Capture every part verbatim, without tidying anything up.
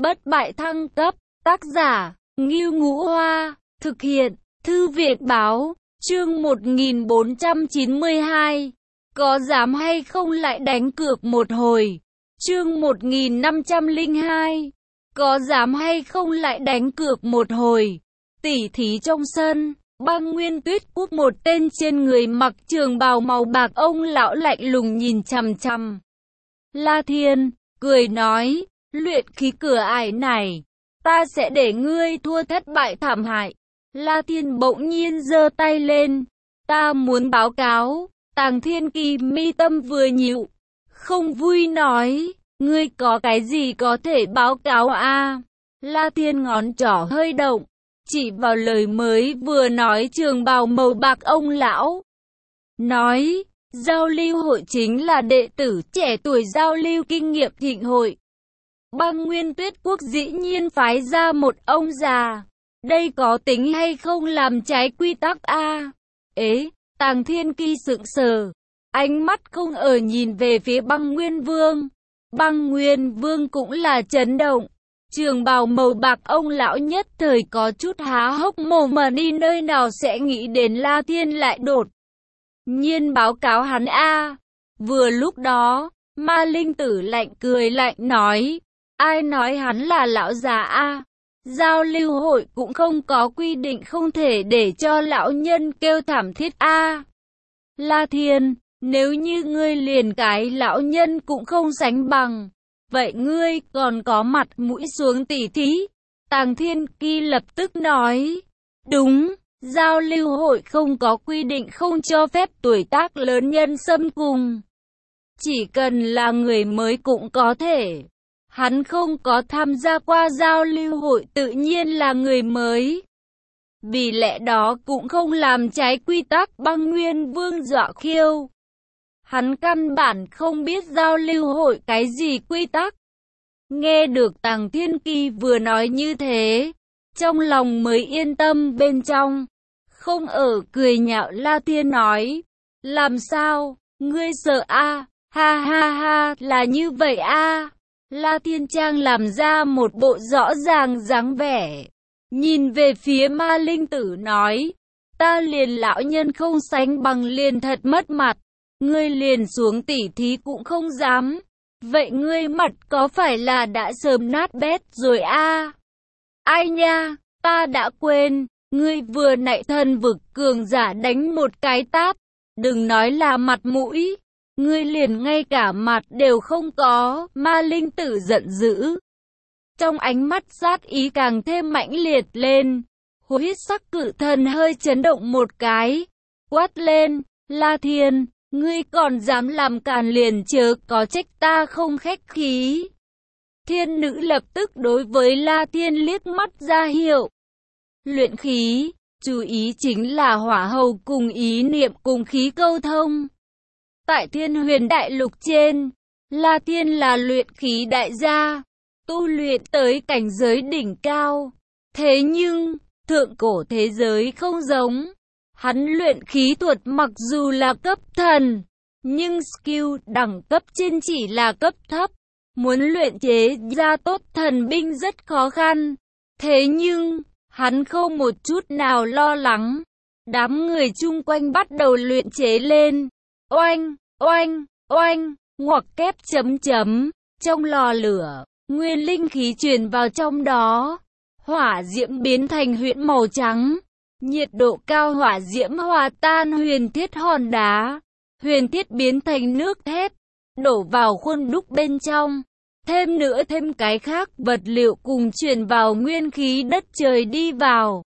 Bất bại thăng cấp, tác giả, Ngưu Ngũ Hoa, thực hiện, Thư viện báo, chương một nghìn bốn trăm chín mươi hai. Có dám hay không lại đánh cược một hồi, chương một nghìn năm trăm lẻ hai. Có dám hay không lại đánh cược một hồi, tỉ thí trong sân. Băng Nguyên Tuyết Quốc, một tên trên người mặc trường bào màu bạc ông lão lạnh lùng nhìn chằm chằm La Thiên, cười nói, luyện khí cửa ải này, ta sẽ để ngươi thua thất bại thảm hại. La Thiên bỗng nhiên giơ tay lên, ta muốn báo cáo. Tàng Thiên Kỳ mi tâm vừa nhíu, không vui nói, ngươi có cái gì có thể báo cáo a? La Thiên ngón trỏ hơi động, chỉ vào lời mới vừa nói trường bào màu bạc ông lão. Nói, giao lưu hội chính là đệ tử trẻ tuổi giao lưu kinh nghiệm thịnh hội. Băng Nguyên Tuyết Quốc dĩ nhiên phái ra một ông già. Đây có tính hay không làm trái quy tắc a? Ế, Tàng Thiên Kỳ sững sờ, ánh mắt không ở nhìn về phía Băng Nguyên Vương. Băng Nguyên Vương cũng là chấn động. Trường bào màu bạc ông lão nhất thời có chút há hốc mồm, mà đi nơi nào sẽ nghĩ đến La Thiên lại đột nhiên báo cáo hắn a. Vừa lúc đó, Ma Linh Tử lạnh cười lạnh nói, ai nói hắn là lão già a? Giao lưu hội cũng không có quy định không thể để cho lão nhân kêu thảm thiết a. La Thiên, nếu như ngươi liền cái lão nhân cũng không sánh bằng, vậy ngươi còn có mặt mũi xuống tỉ thí? Tàng Thiên Kỳ lập tức nói, đúng, giao lưu hội không có quy định không cho phép tuổi tác lớn nhân xâm cùng. Chỉ cần là người mới cũng có thể. Hắn không có tham gia qua giao lưu hội, tự nhiên là người mới. Vì lẽ đó cũng không làm trái quy tắc. Băng Nguyên Vương dọa khiêu. Hắn căn bản không biết giao lưu hội cái gì quy tắc. Nghe được Tàng Thiên Kỳ vừa nói như thế, trong lòng mới yên tâm bên trong. Không ở cười nhạo La Thiên nói, làm sao, ngươi sợ a? Ha ha ha, là như vậy a. La Thiên Trang làm ra một bộ rõ ràng dáng vẻ, nhìn về phía Ma Linh Tử nói, ta liền lão nhân không sánh bằng liền thật mất mặt, ngươi liền xuống tỉ thí cũng không dám, vậy ngươi mặt có phải là đã sớm nát bét rồi a? Ai nha, ta đã quên, ngươi vừa nãy thần vực cường giả đánh một cái tát, đừng nói là mặt mũi, ngươi liền ngay cả mặt đều không có. Ma Linh Tử giận dữ, trong ánh mắt sát ý càng thêm mãnh liệt lên. Huyết sắc cự thần hơi chấn động một cái, quát lên, La Thiên, ngươi còn dám làm càn liền chớ có trách ta không khách khí. Thiên nữ lập tức đối với La Thiên liếc mắt ra hiệu. Luyện khí, chú ý chính là hỏa hầu cùng ý niệm cùng khí câu thông. Tại Thiên Huyền Đại Lục trên, La Thiên là luyện khí đại gia, tu luyện tới cảnh giới đỉnh cao. Thế nhưng, thượng cổ thế giới không giống. Hắn luyện khí thuật mặc dù là cấp thần, nhưng skill đẳng cấp trên chỉ là cấp thấp. Muốn luyện chế ra tốt thần binh rất khó khăn. Thế nhưng, hắn không một chút nào lo lắng. Đám người chung quanh bắt đầu luyện chế lên. Oanh, oanh, oanh, ngoặc kép chấm chấm. Trong lò lửa, nguyên linh khí truyền vào trong đó. Hỏa diễm biến thành huyễn màu trắng. Nhiệt độ cao hỏa diễm hòa tan huyền thiết hòn đá. Huyền thiết biến thành nước thép, đổ vào khuôn đúc bên trong. Thêm nữa thêm cái khác vật liệu cùng truyền vào nguyên khí đất trời đi vào.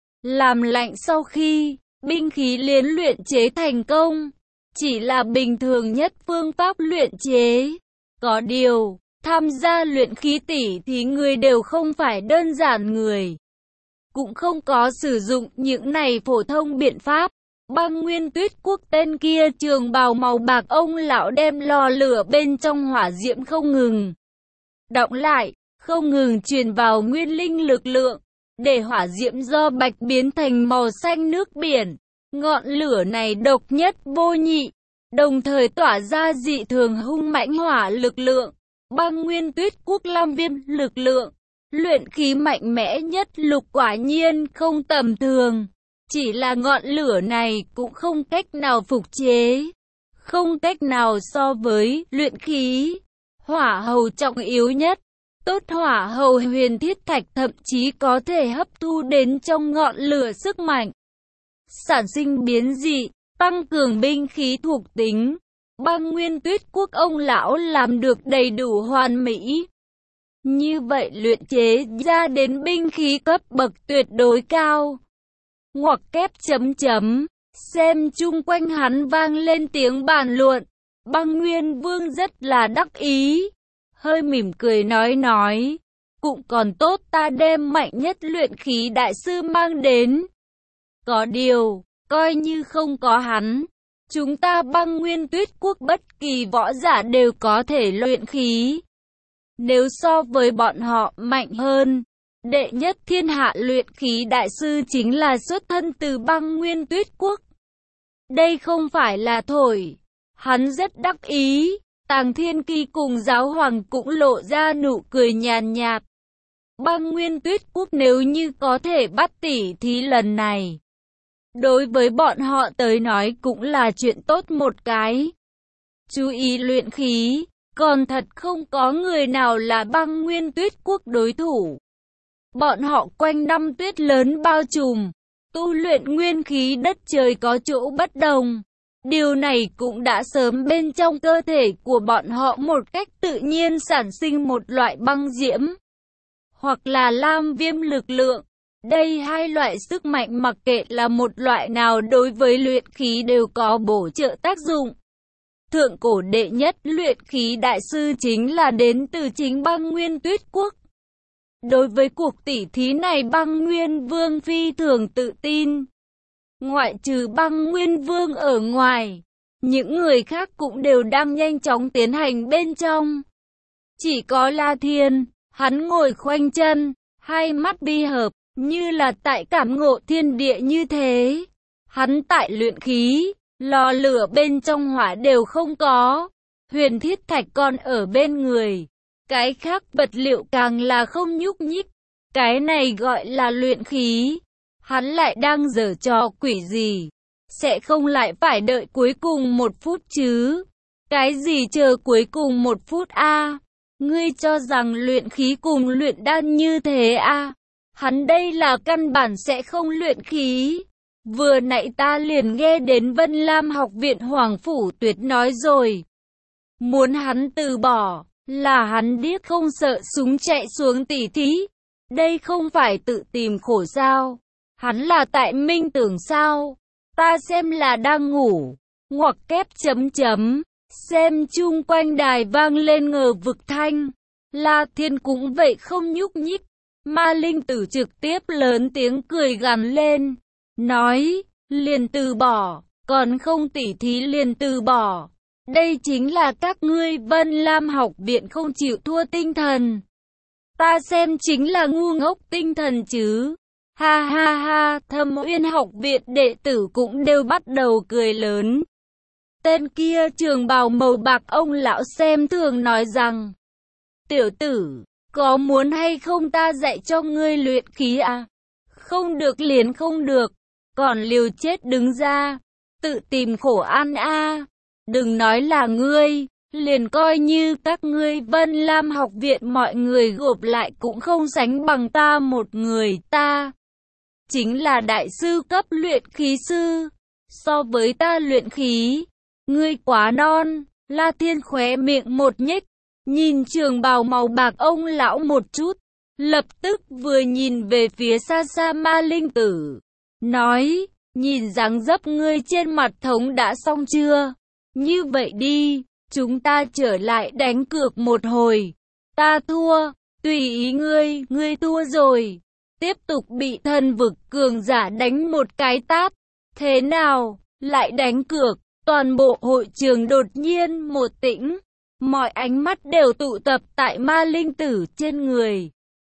Làm lạnh sau khi, binh khí liên luyện chế thành công. Chỉ là bình thường nhất phương pháp luyện chế. Có điều, tham gia luyện khí tỷ thì người đều không phải đơn giản người. Cũng không có sử dụng những này phổ thông biện pháp. Băng Nguyên Tuyết Quốc tên kia trường bào màu bạc ông lão đem lò lửa bên trong hỏa diễm không ngừng động lại, không ngừng truyền vào nguyên linh lực lượng, để hỏa diễm do bạch biến thành màu xanh nước biển. Ngọn lửa này độc nhất vô nhị, đồng thời tỏa ra dị thường hung mãnh hỏa lực lượng. Băng Nguyên Tuyết Quốc Lam Viêm lực lượng, Luyện khí mạnh mẽ nhất lục quả nhiên không tầm thường. Chỉ là ngọn lửa này cũng không cách nào phục chế. Không cách nào so với luyện khí. Hỏa hầu trọng yếu nhất. Tốt hỏa hầu huyền thiết thạch thậm chí có thể hấp thu đến trong ngọn lửa sức mạnh. Sản sinh biến dị, tăng cường binh khí thuộc tính. Băng Nguyên Tuyết Quốc ông lão làm được đầy đủ hoàn mỹ. Như vậy luyện chế ra đến binh khí cấp bậc tuyệt đối cao. Ngoặc kép chấm chấm, xem chung quanh hắn vang lên tiếng bàn luận. Băng Nguyên Vương rất là đắc ý. Hơi mỉm cười nói nói, cũng còn tốt ta đem mạnh nhất luyện khí đại sư mang đến. Có điều, coi như không có hắn, chúng ta Băng Nguyên Tuyết Quốc bất kỳ võ giả đều có thể luyện khí. Nếu so với bọn họ mạnh hơn, đệ nhất thiên hạ luyện khí đại sư chính là xuất thân từ Băng Nguyên Tuyết Quốc. Đây không phải là thổi, hắn rất đắc ý. Tàng Thiên Kỳ cùng giáo hoàng cũng lộ ra nụ cười nhàn nhạt. Băng Nguyên Tuyết Quốc nếu như có thể bắt tỉ thí lần này, đối với bọn họ tới nói cũng là chuyện tốt một cái. Chú ý luyện khí, còn thật không có người nào là Băng Nguyên Tuyết Quốc đối thủ. Bọn họ quanh năm tuyết lớn bao trùm, tu luyện nguyên khí đất trời có chỗ bất đồng. Điều này cũng đã sớm bên trong cơ thể của bọn họ một cách tự nhiên sản sinh một loại băng diễm, hoặc là lam viêm lực lượng. Đây hai loại sức mạnh mặc kệ là một loại nào đối với luyện khí đều có bổ trợ tác dụng. Thượng cổ đệ nhất luyện khí đại sư chính là đến từ chính Băng Nguyên Tuyết Quốc. Đối với cuộc tỉ thí này Băng Nguyên Vương phi thường tự tin. Ngoại trừ Băng Nguyên Vương ở ngoài, những người khác cũng đều đang nhanh chóng tiến hành bên trong. Chỉ có La Thiên, hắn ngồi khoanh chân, hai mắt bi hợp, như là tại cảm ngộ thiên địa như thế. Hắn tại luyện khí, lò lửa bên trong hỏa đều không có, huyền thiết thạch còn ở bên người. Cái khác vật liệu càng là không nhúc nhích, cái này gọi là luyện khí. Hắn lại đang giở trò quỷ gì? Sẽ không lại phải đợi cuối cùng một phút chứ? Cái gì chờ cuối cùng một phút a? À? Ngươi cho rằng luyện khí cùng luyện đan như thế a? À? Hắn đây là căn bản sẽ không luyện khí. Vừa nãy ta liền nghe đến Vân Lam học viện Hoàng Phủ Tuyệt nói rồi. Muốn hắn từ bỏ, là hắn điếc không sợ súng chạy xuống tỉ thí. Đây không phải tự tìm khổ sao? Hắn là tại minh tưởng sao? Ta xem là đang ngủ. Ngoặc kép chấm chấm. Xem chung quanh đài vang lên ngờ vực thanh. La Thiên cũng vậy không nhúc nhích. Ma Linh Tử trực tiếp lớn tiếng cười gằn lên. Nói, liền từ bỏ, còn không tỉ thí liền từ bỏ. Đây chính là các ngươi Vân Lam học viện không chịu thua tinh thần. Ta xem chính là ngu ngốc tinh thần chứ. Ha ha ha, Thâm Uyên học viện đệ tử cũng đều bắt đầu cười lớn. Tên kia trường bào màu bạc ông lão xem thường nói rằng, tiểu tử, có muốn hay không ta dạy cho ngươi luyện khí à? Không được liền không được, còn liều chết đứng ra, tự tìm khổ ăn a. À. Đừng nói là ngươi, liền coi như các ngươi Vân Lam học viện mọi người gộp lại cũng không sánh bằng ta một người. Ta chính là đại sư cấp luyện khí sư, so với ta luyện khí, ngươi quá non. La Thiên khóe miệng một nhếch, nhìn trường bào màu bạc ông lão một chút, lập tức vừa nhìn về phía xa xa Ma Linh Tử, nói, nhìn dáng dấp ngươi trên mặt thống đã xong chưa? Như vậy đi, chúng ta trở lại đánh cược một hồi. Ta thua, tùy ý ngươi, ngươi thua rồi. Tiếp tục bị thần vực cường giả đánh một cái tát. Thế nào, lại đánh cược? Toàn bộ hội trường đột nhiên một tĩnh. Mọi ánh mắt đều tụ tập tại Ma Linh Tử trên người.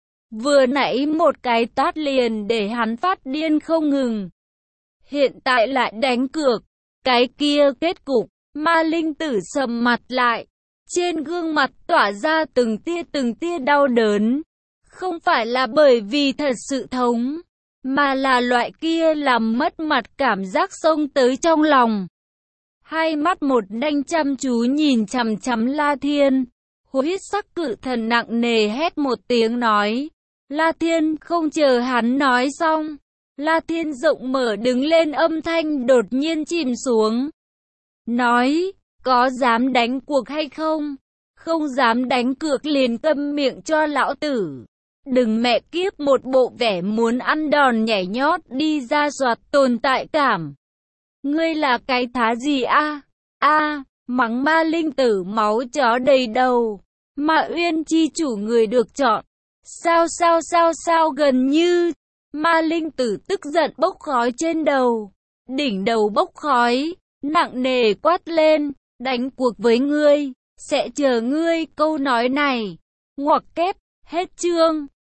Vừa nãy một cái tát liền để hắn phát điên không ngừng. Hiện tại lại đánh cược. Cái kia kết cục. Ma Linh Tử sầm mặt lại. Trên gương mặt tỏa ra từng tia từng tia đau đớn. Không phải là bởi vì thật sự thống, mà là loại kia làm mất mặt cảm giác xông tới trong lòng. Hai mắt một đanh chăm chú nhìn chằm chằm La Thiên. Huyết sắc cự thần nặng nề hét một tiếng nói. La Thiên không chờ hắn nói xong. La Thiên rộng mở đứng lên, âm thanh đột nhiên chìm xuống. Nói, có dám đánh cuộc hay không? Không dám đánh cược liền câm miệng cho lão tử. Đừng mẹ kiếp một bộ vẻ muốn ăn đòn nhảy nhót đi ra soạt tồn tại cảm. Ngươi là cái thá gì a? A, mắng ma linh tử máu chó đầy đầu. Ma Uyên chi chủ người được chọn. Sao sao sao sao gần như. Ma linh tử tức giận bốc khói trên đầu. Đỉnh đầu bốc khói, nặng nề quát lên. Đánh cuộc với ngươi, sẽ chờ ngươi câu nói này. Ngoặc kép, hết chương.